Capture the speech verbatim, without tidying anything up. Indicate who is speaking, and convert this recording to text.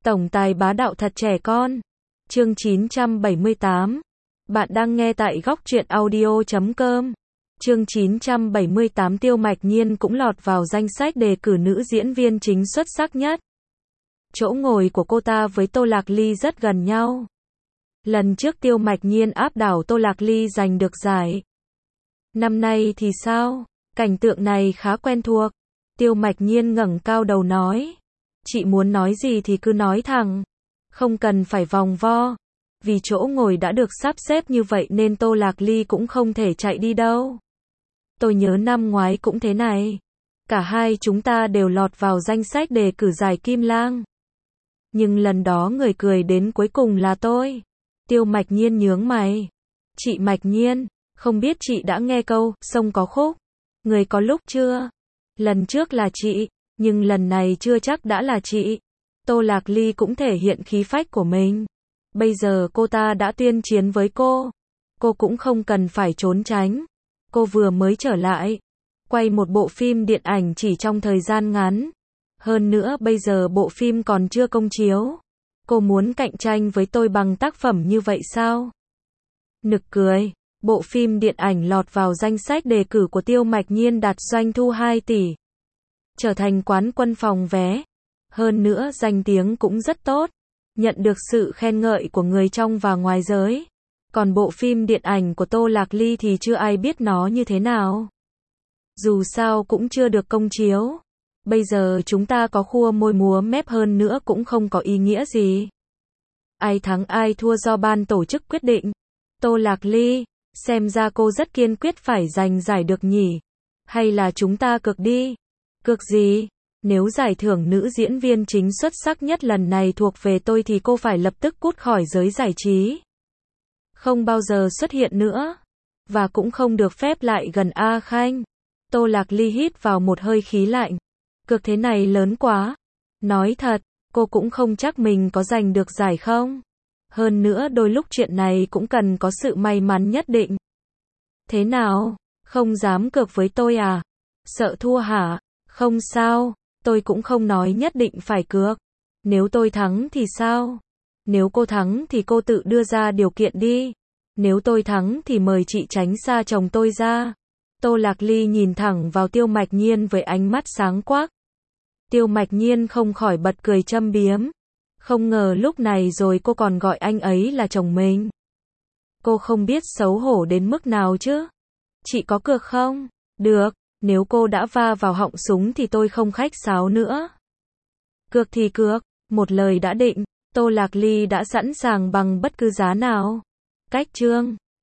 Speaker 1: Tổng tài bá đạo thật trẻ con. Chương chín trăm bảy mươi tám. Bạn đang nghe tại góc truyện audio chấm com. Chương chín trăm bảy mươi tám. Tiêu Mạch Nhiên cũng lọt vào danh sách đề cử nữ diễn viên chính xuất sắc nhất. Chỗ ngồi của cô ta với Tô Lạc Ly rất gần nhau. Lần trước Tiêu Mạch Nhiên áp đảo Tô Lạc Ly giành được giải. Năm nay thì sao? Cảnh tượng này khá quen thuộc. Tiêu Mạch Nhiên ngẩng cao đầu nói. Chị muốn nói gì thì cứ nói thẳng. Không cần phải vòng vo. Vì chỗ ngồi đã được sắp xếp như vậy nên Tô Lạc Ly cũng không thể chạy đi đâu. Tôi nhớ năm ngoái cũng thế này. Cả hai chúng ta đều lọt vào danh sách đề cử giải Kim Lang. Nhưng lần đó người cười đến cuối cùng là tôi. Tiêu Mạch Nhiên nhướng mày. Chị Mạch Nhiên, không biết chị đã nghe câu sông có khúc, người có lúc chưa? Lần trước là chị, nhưng lần này chưa chắc đã là chị. Tô Lạc Ly cũng thể hiện khí phách của mình. Bây giờ cô ta đã tuyên chiến với cô. Cô cũng không cần phải trốn tránh. Cô vừa mới trở lại. Quay một bộ phim điện ảnh chỉ trong thời gian ngắn. Hơn nữa bây giờ bộ phim còn chưa công chiếu. Cô muốn cạnh tranh với tôi bằng tác phẩm như vậy sao? Nực cười. Bộ phim điện ảnh lọt vào danh sách đề cử của Tiêu Mạch Nhiên đạt doanh thu hai tỷ. Trở thành quán quân phòng vé. Hơn nữa danh tiếng cũng rất tốt. Nhận được sự khen ngợi của người trong và ngoài giới. Còn bộ phim điện ảnh của Tô Lạc Ly thì chưa ai biết nó như thế nào. Dù sao cũng chưa được công chiếu. Bây giờ chúng ta có khua môi múa mép hơn nữa cũng không có ý nghĩa gì. Ai thắng ai thua do ban tổ chức quyết định. Tô Lạc Ly, xem ra cô rất kiên quyết phải giành giải được nhỉ. Hay là chúng ta cược đi. Cược gì? Nếu giải thưởng nữ diễn viên chính xuất sắc nhất lần này thuộc về tôi thì cô phải lập tức cút khỏi giới giải trí. Không bao giờ xuất hiện nữa. Và cũng không được phép lại gần A Khanh. Tô Lạc Ly hít vào một hơi khí lạnh. Cược thế này lớn quá. Nói thật, cô cũng không chắc mình có giành được giải không. Hơn nữa đôi lúc chuyện này cũng cần có sự may mắn nhất định. Thế nào? Không dám cược với tôi à? Sợ thua hả? Không sao, tôi cũng không nói nhất định phải cược. Nếu tôi thắng thì sao? Nếu cô thắng thì cô tự đưa ra điều kiện đi. Nếu tôi thắng thì mời chị tránh xa chồng tôi ra. Tô Lạc Ly nhìn thẳng vào Tiêu Mạch Nhiên với ánh mắt sáng quắc. Tiêu Mạch Nhiên không khỏi bật cười châm biếm. Không ngờ lúc này rồi cô còn gọi anh ấy là chồng mình. Cô không biết xấu hổ đến mức nào chứ. Chị có cược không? Được, nếu cô đã va vào họng súng thì tôi không khách sáo nữa. Cược thì cược, một lời đã định, Tô Lạc Ly đã sẵn sàng bằng bất cứ giá nào. Cách chương